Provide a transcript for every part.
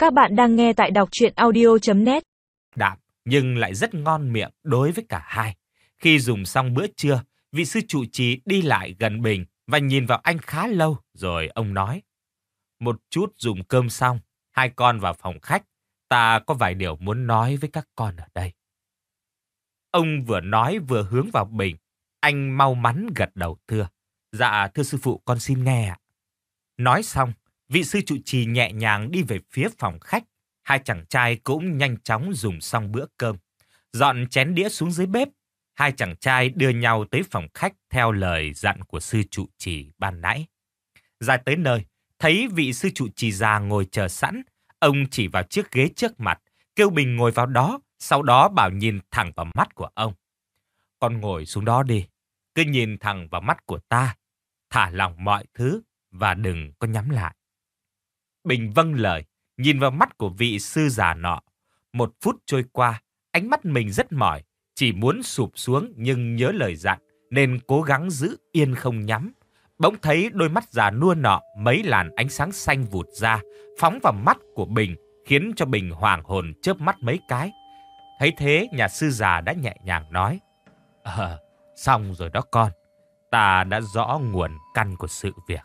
Các bạn đang nghe tại đọc truyện audio.net. Đạm nhưng lại rất ngon miệng đối với cả hai. Khi dùng xong bữa trưa, vị sư trụ trì đi lại gần Bình và nhìn vào anh khá lâu rồi ông nói: một chút dùng cơm xong, hai con vào phòng khách, ta có vài điều muốn nói với các con ở đây. Ông vừa nói vừa hướng vào Bình. Anh mau mắn gật đầu thưa: dạ thưa sư phụ, con xin nghe ạ. Nói xong, vị sư trụ trì nhẹ nhàng đi về phía phòng khách. Hai chàng trai cũng nhanh chóng dùng xong bữa cơm. Dọn chén đĩa xuống dưới bếp. Hai chàng trai đưa nhau tới phòng khách theo lời dặn của sư trụ trì ban nãy. Ra tới nơi, thấy vị sư trụ trì già ngồi chờ sẵn. Ông chỉ vào chiếc ghế trước mặt, kêu Bình ngồi vào đó, sau đó bảo nhìn thẳng vào mắt của ông. Con ngồi xuống đó đi, cứ nhìn thẳng vào mắt của ta, thả lỏng mọi thứ và đừng có nhắm lại. Bình vâng lời, nhìn vào mắt của vị sư già nọ. 1 phút trôi qua, ánh mắt mình rất mỏi, chỉ muốn sụp xuống nhưng nhớ lời dặn nên cố gắng giữ yên không nhắm. Bỗng thấy đôi mắt già nua nọ mấy làn ánh sáng xanh vụt ra, phóng vào mắt của Bình, khiến cho Bình hoàng hồn chớp mắt mấy cái. Thấy thế, nhà sư già đã nhẹ nhàng nói: xong rồi đó con, ta đã rõ nguồn căn của sự việc.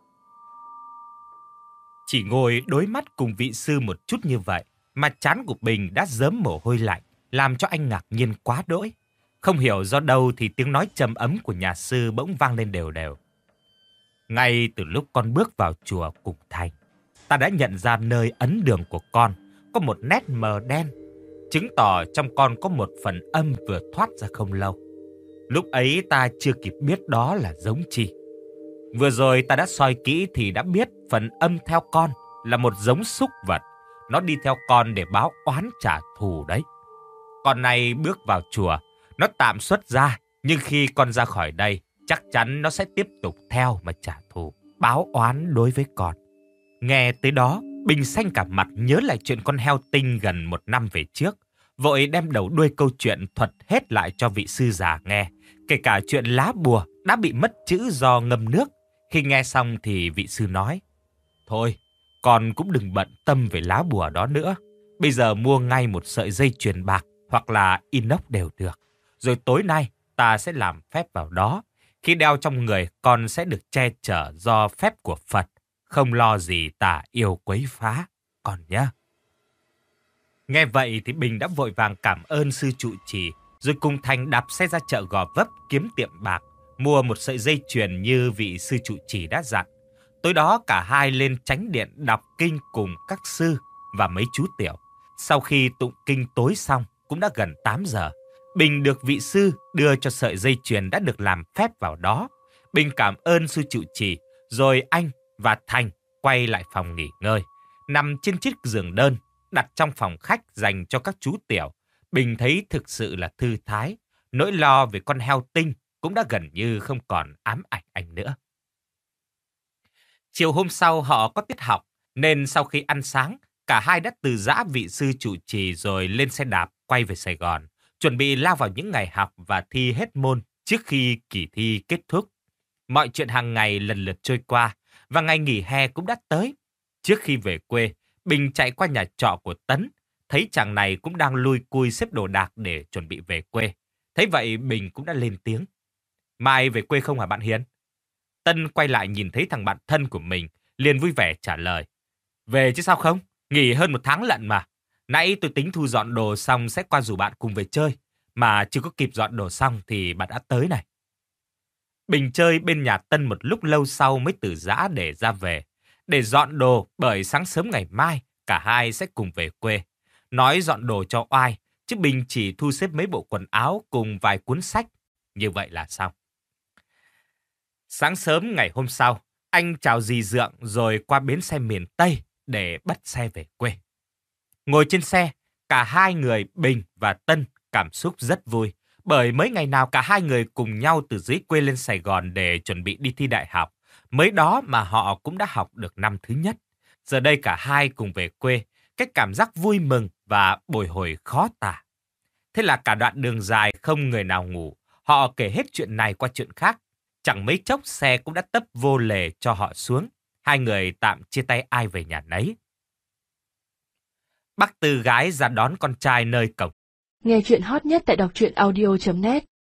Chỉ ngồi đối mắt cùng vị sư một chút như vậy mà trán của Bình đã rớm mồ hôi lạnh, làm cho anh ngạc nhiên quá đỗi. Không hiểu do đâu thì tiếng nói trầm ấm của nhà sư bỗng vang lên đều đều. Ngay từ lúc con bước vào chùa Cục Thành, ta đã nhận ra nơi ấn đường của con có một nét mờ đen, chứng tỏ trong con có một phần âm vừa thoát ra không lâu. Lúc ấy ta chưa kịp biết đó là giống chi. Vừa rồi ta đã soi kỹ thì đã biết phần âm theo con là một giống súc vật. Nó đi theo con để báo oán trả thù đấy. Con này bước vào chùa, nó tạm xuất ra, nhưng khi con ra khỏi đây, chắc chắn nó sẽ tiếp tục theo mà trả thù, báo oán đối với con. Nghe tới đó, Bình xanh cả mặt nhớ lại chuyện con heo tinh gần 1 năm về trước. Vội đem đầu đuôi câu chuyện thuật hết lại cho vị sư già nghe, kể cả chuyện lá bùa đã bị mất chữ do ngâm nước. Khi nghe xong thì vị sư nói: thôi, con cũng đừng bận tâm về lá bùa đó nữa. Bây giờ mua ngay một sợi dây chuyền bạc hoặc là inox đều được. Rồi tối nay ta sẽ làm phép vào đó. Khi đeo trong người, con sẽ được che chở do phép của Phật. Không lo gì tà yêu quấy phá, con nhé. Nghe vậy thì Bình đã vội vàng cảm ơn sư trụ trì, rồi cùng Thành đạp xe ra chợ Gò Vấp kiếm tiệm bạc, mua một sợi dây chuyền như vị sư trụ trì đã dặn. Tối đó cả hai lên chánh điện đọc kinh cùng các sư và mấy chú tiểu. Sau khi tụng kinh tối xong cũng đã gần 8 giờ. Bình được vị sư đưa cho sợi dây chuyền đã được làm phép vào đó. Bình cảm ơn sư trụ trì, rồi anh và Thành quay lại phòng nghỉ ngơi. Nằm trên chiếc giường đơn đặt trong phòng khách dành cho các chú tiểu, Bình thấy thực sự là thư thái. Nỗi lo về con heo tinh cũng đã gần như không còn ám ảnh anh nữa. Chiều hôm sau họ có tiết học, nên sau khi ăn sáng, cả hai đã từ giã vị sư trụ trì rồi lên xe đạp quay về Sài Gòn, chuẩn bị lao vào những ngày học và thi hết môn trước khi kỳ thi kết thúc. Mọi chuyện hàng ngày lần lượt trôi qua và ngày nghỉ hè cũng đã tới. Trước khi về quê, Bình chạy qua nhà trọ của Tấn, thấy chàng này cũng đang lui cui xếp đồ đạc để chuẩn bị về quê. Thấy vậy Bình cũng đã lên tiếng: mai về quê không hả bạn Hiền? Tân quay lại nhìn thấy thằng bạn thân của mình, liền vui vẻ trả lời: về chứ sao không, nghỉ hơn 1 tháng lận mà. Nãy tôi tính thu dọn đồ xong sẽ qua rủ bạn cùng về chơi, mà chưa có kịp dọn đồ xong thì bạn đã tới này. Bình chơi bên nhà Tân một lúc lâu sau mới từ giã để ra về, để dọn đồ bởi sáng sớm ngày mai cả hai sẽ cùng về quê. Nói dọn đồ cho oai, chứ Bình chỉ thu xếp mấy bộ quần áo cùng vài cuốn sách. Như vậy là xong. Sáng sớm ngày hôm sau, anh chào dì Dượng rồi qua bến xe miền Tây để bắt xe về quê. Ngồi trên xe, cả hai người Bình và Tân cảm xúc rất vui, bởi mấy ngày nào cả hai người cùng nhau từ dưới quê lên Sài Gòn để chuẩn bị đi thi đại học. Mới đó mà họ cũng đã học được năm thứ nhất. Giờ đây cả hai cùng về quê, cái cảm giác vui mừng và bồi hồi khó tả. Thế là cả đoạn đường dài không người nào ngủ, họ kể hết chuyện này qua chuyện khác. Chẳng mấy chốc xe cũng đã tấp vô lề cho họ xuống. Hai người tạm chia tay ai về nhà nấy. Bác Tư gái ra đón con trai nơi cổng. Nghe chuyện hot nhất tại đọc truyện audio.net